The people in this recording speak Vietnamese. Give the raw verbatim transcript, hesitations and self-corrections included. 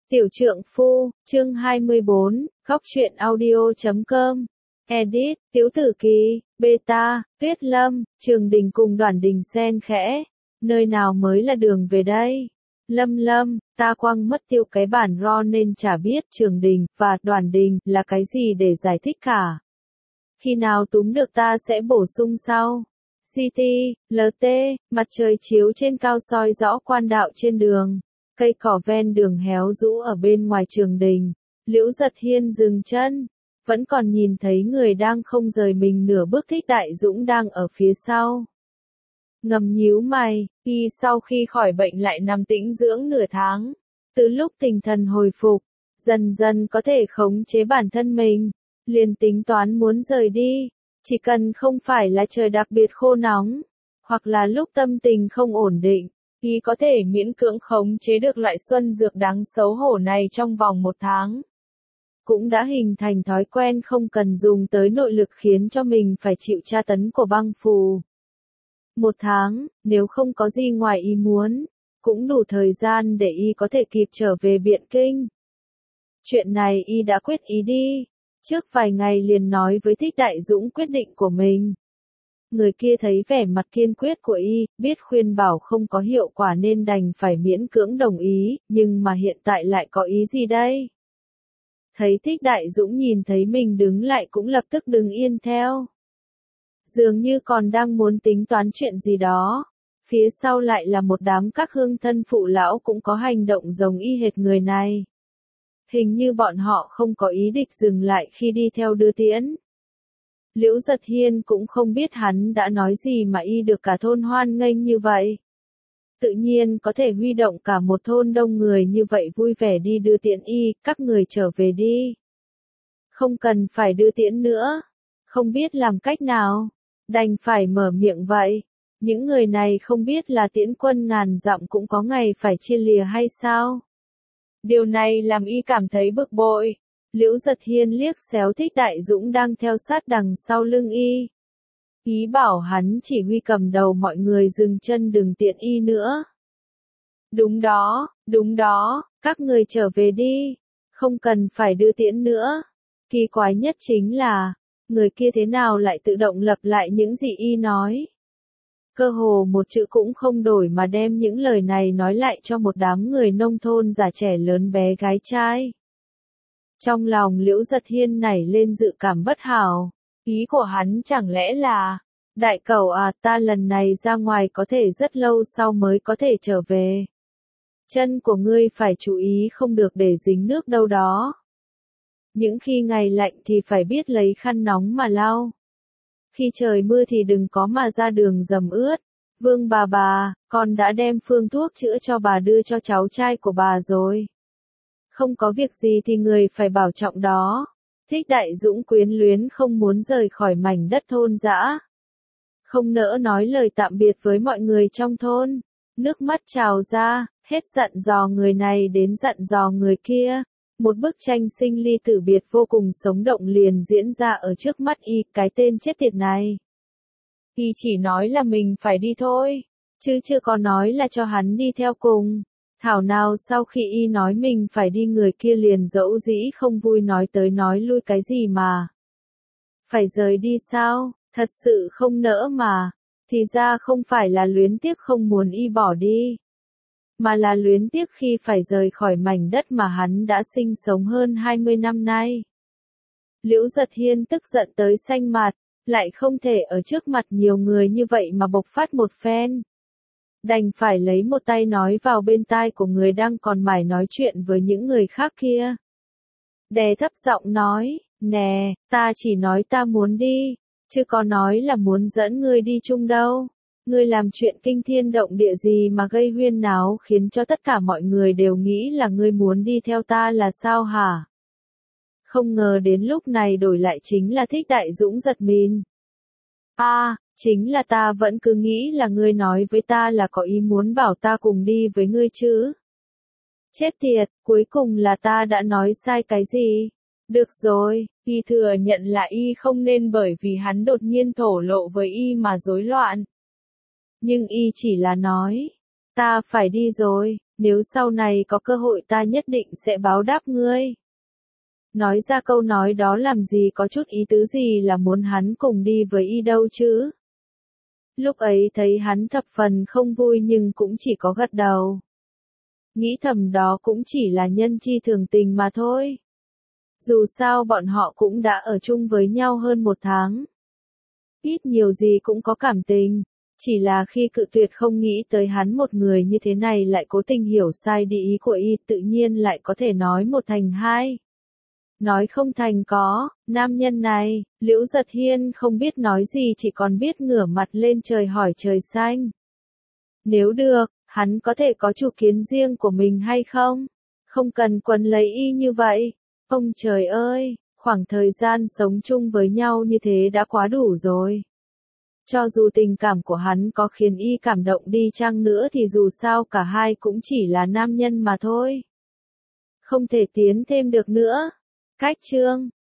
Tiểu trượng phu, chương hai mươi bốn, góc truyện audio chấm com. Edit, Tiếu Tử Kỳ, Beta, Tuyết Lâm, Trường Đình cùng Đoàn Đình xen khẽ. Nơi nào mới là đường về đây? Lâm Lâm, ta quăng mất tiêu cái bản ro nên chả biết Trường Đình và Đoàn Đình là cái gì để giải thích cả. Khi nào túm được ta sẽ bổ sung sau. xê tê, lờ tê, mặt trời chiếu trên cao soi rõ quan đạo trên đường. Cây cỏ ven đường héo rũ ở bên ngoài Trường Đình. Liễu Giật Hiên dừng chân. Vẫn còn nhìn thấy người đang không rời mình nửa bước. Thích Đại Dũng đang ở phía sau. Ngầm nhíu mày, y sau khi khỏi bệnh lại nằm tĩnh dưỡng nửa tháng. Từ lúc tinh thần hồi phục, dần dần có thể khống chế bản thân mình, liền tính toán muốn rời đi. Chỉ cần không phải là trời đặc biệt khô nóng, hoặc là lúc tâm tình không ổn định, y có thể miễn cưỡng khống chế được loại xuân dược đáng xấu hổ này trong vòng một tháng. Cũng đã hình thành thói quen không cần dùng tới nội lực khiến cho mình phải chịu tra tấn của băng phù. Một tháng, nếu không có gì ngoài ý muốn, cũng đủ thời gian để y có thể kịp trở về Biện Kinh. Chuyện này y đã quyết ý đi. Trước vài ngày liền nói với Thích Đại Dũng quyết định của mình. Người kia thấy vẻ mặt kiên quyết của y, biết khuyên bảo không có hiệu quả nên đành phải miễn cưỡng đồng ý, nhưng mà hiện tại lại có ý gì đây? Thấy Thích Đại Dũng nhìn thấy mình đứng lại cũng lập tức đứng yên theo. Dường như còn đang muốn tính toán chuyện gì đó. Phía sau lại là một đám các hương thân phụ lão cũng có hành động giống y hệt người này. Hình như bọn họ không có ý định dừng lại khi đi theo đưa tiễn. Liễu Giật Hiên cũng không biết hắn đã nói gì mà y được cả thôn hoan nghênh như vậy. Tự nhiên có thể huy động cả một thôn đông người như vậy vui vẻ đi đưa tiễn y, các người trở về đi. Không cần phải đưa tiễn nữa. Không biết làm cách nào. Đành phải mở miệng vậy. Những người này không biết là tiễn quân ngàn dặm cũng có ngày phải chia lìa hay sao? Điều này làm y cảm thấy bực bội. Liễu Giật Hiên liếc xéo Thích Đại Dũng đang theo sát đằng sau lưng y. Ý bảo hắn chỉ huy cầm đầu mọi người dừng chân đừng tiện y nữa. Đúng đó, đúng đó, các người trở về đi. Không cần phải đưa tiễn nữa. Kỳ quái nhất chính là, người kia thế nào lại tự động lặp lại những gì y nói. Cơ hồ một chữ cũng không đổi mà đem những lời này nói lại cho một đám người nông thôn già trẻ lớn bé gái trai. Trong lòng Liễu Giật Hiên nảy lên dự cảm bất hảo. Ý của hắn chẳng lẽ là, đại cẩu à, ta lần này ra ngoài có thể rất lâu sau mới có thể trở về. Chân của ngươi phải chú ý không được để dính nước đâu đó. Những khi ngày lạnh thì phải biết lấy khăn nóng mà lau. Khi trời mưa thì đừng có mà ra đường dầm ướt. Vương bà bà, con đã đem phương thuốc chữa cho bà đưa cho cháu trai của bà rồi. Không có việc gì thì người phải bảo trọng đó. Thích Đại Dũng quyến luyến không muốn rời khỏi mảnh đất thôn dã. Không nỡ nói lời tạm biệt với mọi người trong thôn. Nước mắt trào ra, hết dặn dò người này đến dặn dò người kia. Một bức tranh sinh ly tử biệt vô cùng sống động liền diễn ra ở trước mắt y, cái tên chết tiệt này. Y chỉ nói là mình phải đi thôi, chứ chưa có nói là cho hắn đi theo cùng. Thảo nào sau khi y nói mình phải đi người kia liền dẫu dĩ không vui nói tới nói lui cái gì mà. Phải rời đi sao, thật sự không nỡ mà, thì ra không phải là luyến tiếc không muốn y bỏ đi. Mà là luyến tiếc khi phải rời khỏi mảnh đất mà hắn đã sinh sống hơn hai mươi năm nay. Liễu Giật Hiên tức giận tới xanh mặt, lại không thể ở trước mặt nhiều người như vậy mà bộc phát một phen. Đành phải lấy một tay nói vào bên tai của người đang còn mải nói chuyện với những người khác kia. Đè thấp giọng nói, nè, ta chỉ nói ta muốn đi, chứ có nói là muốn dẫn ngươi đi chung đâu. Ngươi làm chuyện kinh thiên động địa gì mà gây huyên náo khiến cho tất cả mọi người đều nghĩ là ngươi muốn đi theo ta là sao hả? Không ngờ đến lúc này đổi lại chính là Thích Đại Dũng giật mình. A, à, chính là ta vẫn cứ nghĩ là ngươi nói với ta là có ý muốn bảo ta cùng đi với ngươi chứ. Chết tiệt, cuối cùng là ta đã nói sai cái gì? Được rồi, y thừa nhận là y không nên bởi vì hắn đột nhiên thổ lộ với y mà rối loạn. Nhưng y chỉ là nói, ta phải đi rồi, Nếu sau này có cơ hội ta nhất định sẽ báo đáp ngươi. Nói ra câu nói đó làm gì có chút ý tứ gì là muốn hắn cùng đi với y đâu chứ. Lúc ấy thấy hắn thập phần không vui nhưng cũng chỉ có gật đầu. Nghĩ thầm đó cũng chỉ là nhân chi thường tình mà thôi. Dù sao bọn họ cũng đã ở chung với nhau hơn một tháng. Ít nhiều gì cũng có cảm tình. Chỉ là khi cự tuyệt không nghĩ tới hắn một người như thế này lại cố tình hiểu sai đi ý của y tự nhiên lại có thể nói một thành hai. Nói không thành có, nam nhân này, Liễu Giật Hiên không biết nói gì chỉ còn biết ngửa mặt lên trời hỏi trời xanh. Nếu được, hắn có thể có chủ kiến riêng của mình hay không? Không cần quấn lấy y như vậy. Ông trời ơi, khoảng thời gian sống chung với nhau như thế đã quá đủ rồi. Cho dù tình cảm của hắn có khiến y cảm động đi chăng nữa thì dù sao cả hai cũng chỉ là nam nhân mà thôi. Không thể tiến thêm được nữa. Cách chương